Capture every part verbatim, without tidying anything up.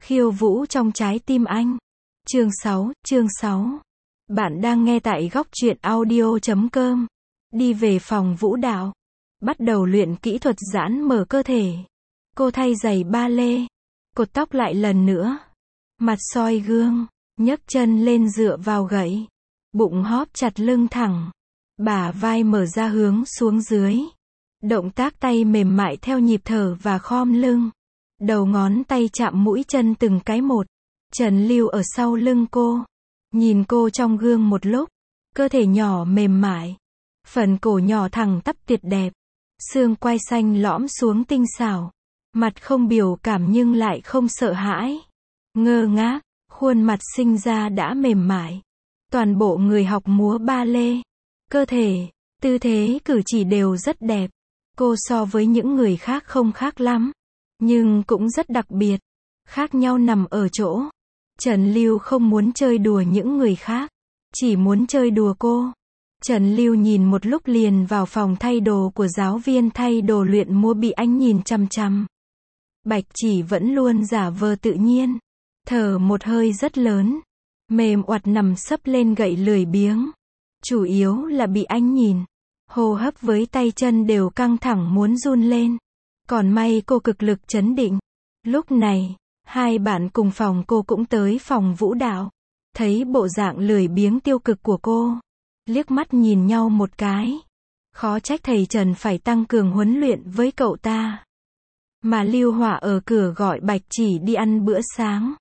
Khiêu vũ trong trái tim anh. Chương sáu, chương sáu. Bạn đang nghe tại góc truyện audio chấm com. Đi về phòng vũ đạo. Bắt đầu luyện kỹ thuật giãn mở cơ thể. Cô thay giày ba lê. Cột tóc lại lần nữa. Mặt soi gương. Nhấc chân lên dựa vào gậy. Bụng hóp chặt lưng thẳng. Bả vai mở ra hướng xuống dưới. Động tác tay mềm mại theo nhịp thở và khom lưng. Đầu ngón tay chạm mũi chân từng cái một. Trần Lưu ở sau lưng cô. Nhìn cô trong gương một lúc. Cơ thể nhỏ mềm mại. Phần cổ nhỏ thẳng tắp tuyệt đẹp. Xương quai xanh lõm xuống tinh xảo. Mặt không biểu cảm nhưng lại không sợ hãi. Ngơ ngác, khuôn mặt sinh ra đã mềm mại. Toàn bộ người học múa ba lê. Cơ thể, tư thế cử chỉ đều rất đẹp. Cô so với những người khác không khác lắm. Nhưng cũng rất đặc biệt. Khác nhau nằm ở chỗ. Trần Lưu không muốn chơi đùa những người khác. Chỉ muốn chơi đùa cô. Trần Lưu nhìn một lúc liền vào phòng thay đồ của giáo viên thay đồ luyện múa bị anh nhìn chằm chằm. Bạch Chỉ vẫn luôn giả vờ tự nhiên. Thở một hơi rất lớn. Mềm oặt nằm sấp lên gậy lười biếng. Chủ yếu là bị anh nhìn. Hô hấp với tay chân đều căng thẳng muốn run lên. Còn may cô cực lực trấn định. Lúc này, hai bạn cùng phòng cô cũng tới phòng vũ đạo. Thấy bộ dạng lười biếng tiêu cực của cô. Liếc mắt nhìn nhau một cái. Khó trách thầy Trần phải tăng cường huấn luyện với cậu ta. Mà Lưu Hỏa ở cửa gọi Bạch Chỉ đi ăn bữa sáng.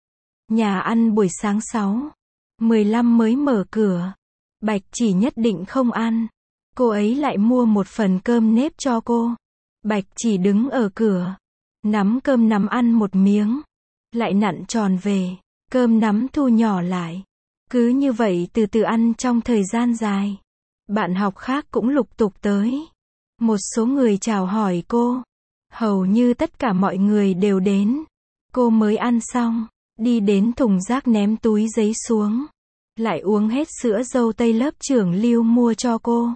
Nhà ăn buổi sáng sáu mười lăm mới mở cửa. Bạch Chỉ nhất định không ăn. Cô ấy lại mua một phần cơm nếp cho cô. Bạch Chỉ đứng ở cửa. Nắm cơm nắm ăn một miếng. Lại nặn tròn về. Cơm nắm thu nhỏ lại. Cứ như vậy từ từ ăn trong thời gian dài. Bạn học khác cũng lục tục tới. Một số người chào hỏi cô. Hầu như tất cả mọi người đều đến. Cô mới ăn xong. Đi đến thùng rác ném túi giấy xuống. Lại uống hết sữa dâu tây lớp trưởng Lưu mua cho cô.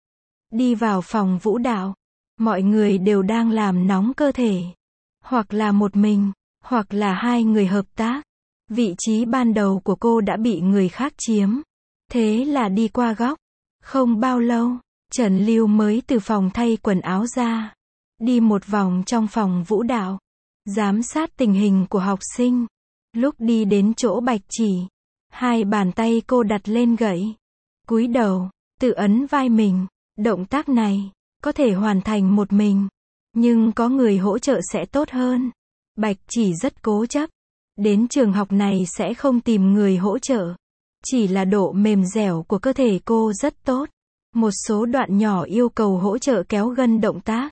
Đi vào phòng vũ đạo. Mọi người đều đang làm nóng cơ thể. Hoặc là một mình, hoặc là hai người hợp tác. Vị trí ban đầu của cô đã bị người khác chiếm. Thế là đi qua góc. Không bao lâu, Trần Lưu mới từ phòng thay quần áo ra. Đi một vòng trong phòng vũ đạo. Giám sát tình hình của học sinh. Lúc đi đến chỗ Bạch Chỉ. Hai bàn tay cô đặt lên gậy. Cúi đầu, tự ấn vai mình. Động tác này, có thể hoàn thành một mình. Nhưng có người hỗ trợ sẽ tốt hơn. Bạch Chỉ rất cố chấp. Đến trường học này sẽ không tìm người hỗ trợ. Chỉ là độ mềm dẻo của cơ thể cô rất tốt. Một số đoạn nhỏ yêu cầu hỗ trợ kéo gân động tác.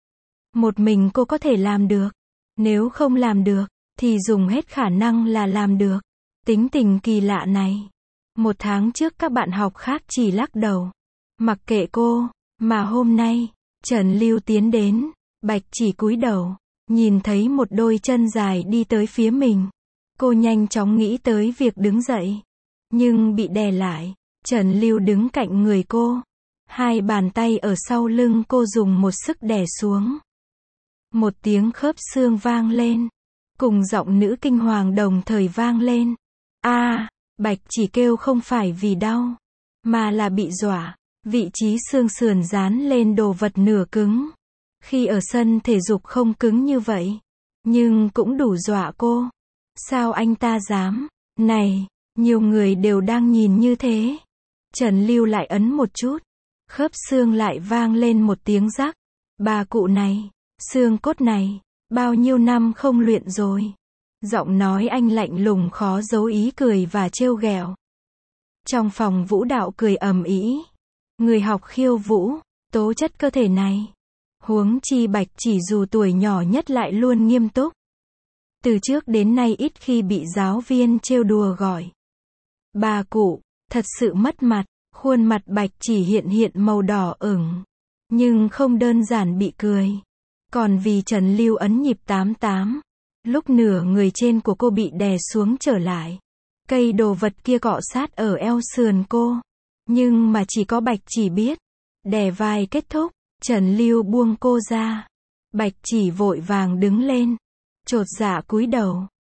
Một mình cô có thể làm được. Nếu không làm được, thì dùng hết khả năng là làm được. Tính tình kỳ lạ này. Một tháng trước các bạn học khác chỉ lắc đầu. Mặc kệ cô, mà hôm nay, Trần Lưu tiến đến, Bạch Chỉ cúi đầu, nhìn thấy một đôi chân dài đi tới phía mình. Cô nhanh chóng nghĩ tới việc đứng dậy, nhưng bị đè lại. Trần Lưu đứng cạnh người cô, hai bàn tay ở sau lưng cô dùng một sức đè xuống. Một tiếng khớp xương vang lên, cùng giọng nữ kinh hoàng đồng thời vang lên. A, à, Bạch Chỉ kêu không phải vì đau, mà là bị dọa. Vị trí xương sườn dán lên đồ vật nửa cứng. Khi ở sân thể dục không cứng như vậy, nhưng cũng đủ dọa cô. Sao anh ta dám? Này, nhiều người đều đang nhìn như thế. Trần Lưu lại ấn một chút. Khớp xương lại vang lên một tiếng rắc. Bà cụ này, xương cốt này, bao nhiêu năm không luyện rồi. Giọng nói anh lạnh lùng khó giấu ý cười và trêu ghẹo. Trong phòng vũ đạo cười ầm ĩ. Người học khiêu vũ, tố chất cơ thể này. Huống chi Bạch Chỉ dù tuổi nhỏ nhất lại luôn nghiêm túc. Từ trước đến nay ít khi bị giáo viên trêu đùa gọi bà cụ, thật sự mất mặt. Khuôn mặt Bạch Chỉ hiện hiện màu đỏ ửng. Nhưng không đơn giản bị cười. Còn vì Trần Lưu ấn nhịp tám tám. Lúc nửa người trên của cô bị đè xuống trở lại. Cây đồ vật kia cọ sát ở eo sườn cô. Nhưng mà chỉ có Bạch Chỉ biết. Đè vai kết thúc, Trần Lưu buông cô ra. Bạch Chỉ vội vàng đứng lên. Chột dạ cúi đầu.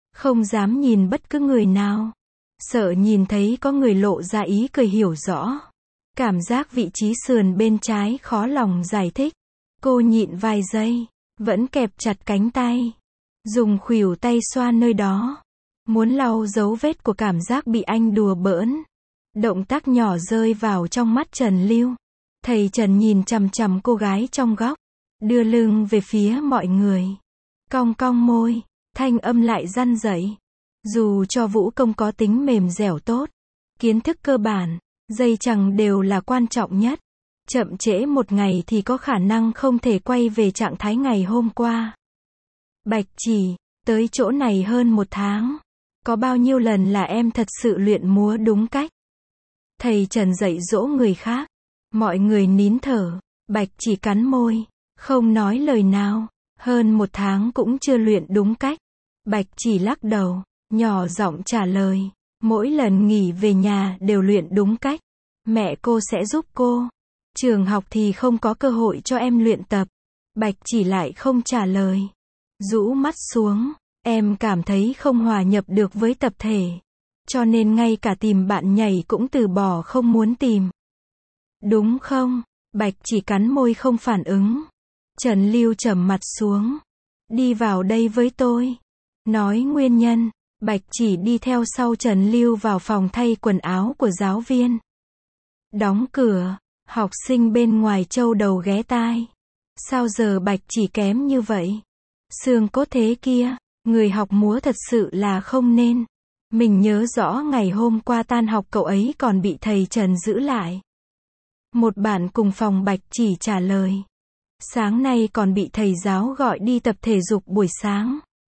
Không dám nhìn bất cứ người nào. Sợ nhìn thấy có người lộ ra ý cười hiểu rõ. Cảm giác vị trí sườn bên trái khó lòng giải thích. Cô nhịn vài giây, vẫn kẹp chặt cánh tay. Dùng khuỷu tay xoa nơi đó. Muốn lau dấu vết của cảm giác bị anh đùa bỡn. Động tác nhỏ rơi vào trong mắt Trần Lưu. Thầy Trần nhìn chằm chằm cô gái trong góc. Đưa lưng về phía mọi người. Cong cong môi. Thanh âm lại răn rẩy. Dù cho vũ công có tính mềm dẻo tốt. Kiến thức cơ bản, dây chằng đều là quan trọng nhất. Chậm trễ một ngày thì có khả năng không thể quay về trạng thái ngày hôm qua. Bạch Chỉ, tới chỗ này hơn một tháng. Có bao nhiêu lần là em thật sự luyện múa đúng cách? Thầy Trần dạy dỗ người khác. Mọi người nín thở. Bạch Chỉ cắn môi, không nói lời nào. Hơn một tháng cũng chưa luyện đúng cách. Bạch Chỉ lắc đầu, nhỏ giọng trả lời. Mỗi lần nghỉ về nhà đều luyện đúng cách. Mẹ cô sẽ giúp cô. Trường học thì không có cơ hội cho em luyện tập. Bạch Chỉ lại không trả lời. Rũ mắt xuống, em cảm thấy không hòa nhập được với tập thể. Cho nên ngay cả tìm bạn nhảy cũng từ bỏ không muốn tìm. Đúng không? Bạch Chỉ cắn môi không phản ứng. Trần Lưu trầm mặt xuống. Đi vào đây với tôi. Nói nguyên nhân. Bạch Chỉ đi theo sau Trần Lưu vào phòng thay quần áo của giáo viên. Đóng cửa. Học sinh bên ngoài trâu đầu ghé tai. Sao giờ Bạch Chỉ kém như vậy? Xương cốt thế kia. Người học múa thật sự là không nên. Mình nhớ rõ ngày hôm qua tan học cậu ấy còn bị thầy Trần giữ lại. Một bạn cùng phòng Bạch Chỉ trả lời. Sáng nay còn bị thầy giáo gọi đi tập thể dục buổi sáng.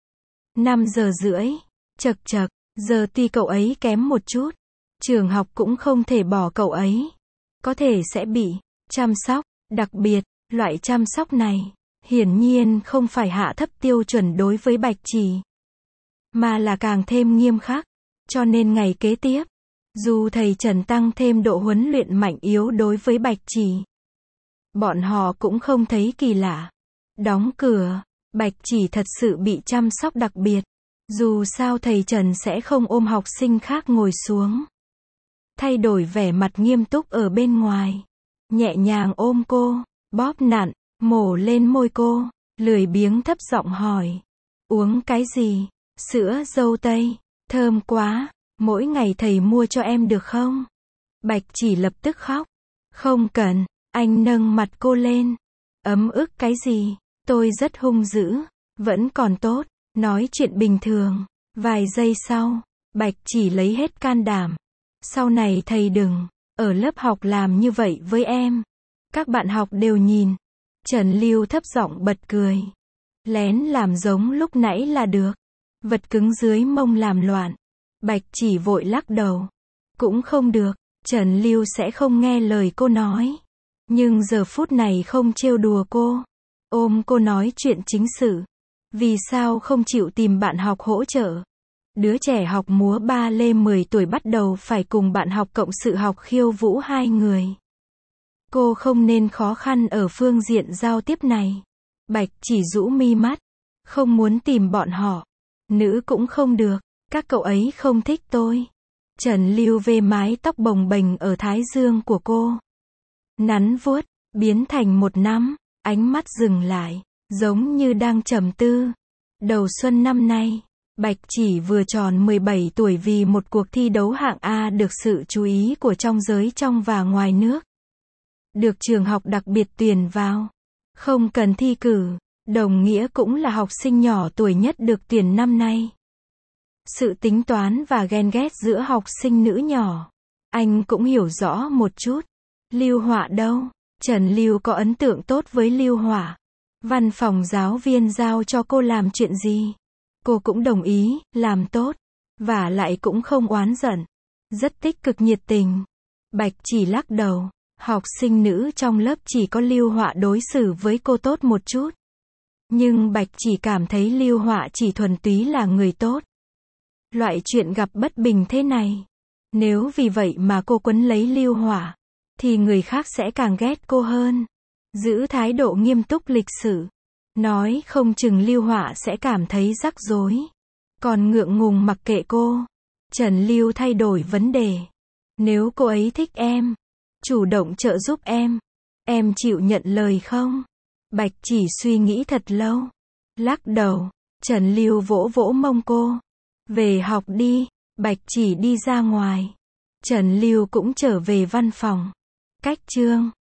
năm giờ rưỡi. Chật chật, giờ tuy cậu ấy kém một chút. Trường học cũng không thể bỏ cậu ấy. Có thể sẽ bị chăm sóc, đặc biệt, loại chăm sóc này, hiển nhiên không phải hạ thấp tiêu chuẩn đối với Bạch Chỉ. Mà là càng thêm nghiêm khắc. Cho nên ngày kế tiếp, dù thầy Trần tăng thêm độ huấn luyện mạnh yếu đối với Bạch Chỉ, bọn họ cũng không thấy kỳ lạ. Đóng cửa, Bạch Chỉ thật sự bị chăm sóc đặc biệt. Dù sao thầy Trần sẽ không ôm học sinh khác ngồi xuống. Thay đổi vẻ mặt nghiêm túc ở bên ngoài. Nhẹ nhàng ôm cô, bóp nặn, mổ lên môi cô, lười biếng thấp giọng hỏi. Uống cái gì? Sữa dâu tây, thơm quá, mỗi ngày thầy mua cho em được không? Bạch Chỉ lập tức khóc. Không cần, anh nâng mặt cô lên. Ấm ức cái gì? Tôi rất hung dữ, vẫn còn tốt, nói chuyện bình thường. Vài giây sau, Bạch Chỉ lấy hết can đảm. Sau này thầy đừng, ở lớp học làm như vậy với em. Các bạn học đều nhìn. Trần Lưu thấp giọng bật cười. Lén làm giống lúc nãy là được. Vật cứng dưới mông làm loạn. Bạch Chỉ vội lắc đầu. Cũng không được, Trần Lưu sẽ không nghe lời cô nói. Nhưng giờ phút này không trêu đùa cô. Ôm cô nói chuyện chính sự. Vì sao không chịu tìm bạn học hỗ trợ? Đứa trẻ học múa ba lê mười tuổi bắt đầu phải cùng bạn học cộng sự học khiêu vũ hai người. Cô không nên khó khăn ở phương diện giao tiếp này. Bạch Chỉ rũ mi mắt. Không muốn tìm bọn họ. Nữ cũng không được. Các cậu ấy không thích tôi. Trần Lưu vê mái tóc bồng bềnh ở thái dương của cô. Nắn vuốt, biến thành một nắm. Ánh mắt dừng lại, giống như đang trầm tư. Đầu xuân năm nay, Bạch Chỉ vừa tròn mười bảy tuổi vì một cuộc thi đấu hạng A được sự chú ý của trong giới trong và ngoài nước. Được trường học đặc biệt tuyển vào. Không cần thi cử, đồng nghĩa cũng là học sinh nhỏ tuổi nhất được tuyển năm nay. Sự tính toán và ghen ghét giữa học sinh nữ nhỏ, anh cũng hiểu rõ một chút. Lưu Họa đâu? Trần Lưu có ấn tượng tốt với Lưu Họa. Văn phòng giáo viên giao cho cô làm chuyện gì? Cô cũng đồng ý, làm tốt. Và lại cũng không oán giận. Rất tích cực nhiệt tình. Bạch Chỉ lắc đầu. Học sinh nữ trong lớp chỉ có Lưu Họa đối xử với cô tốt một chút. Nhưng Bạch Chỉ cảm thấy Lưu Họa chỉ thuần túy là người tốt. Loại chuyện gặp bất bình thế này. Nếu vì vậy mà cô quấn lấy Lưu Họa, thì người khác sẽ càng ghét cô hơn. Giữ thái độ nghiêm túc lịch sự. Nói không chừng Lưu Họa sẽ cảm thấy rắc rối. Còn ngượng ngùng mặc kệ cô. Trần Lưu thay đổi vấn đề. Nếu cô ấy thích em, chủ động trợ giúp em, em chịu nhận lời không? Bạch Chỉ suy nghĩ thật lâu. Lắc đầu. Trần Lưu vỗ vỗ mông cô. Về học đi. Bạch Chỉ đi ra ngoài. Trần Lưu cũng trở về văn phòng. Cách chương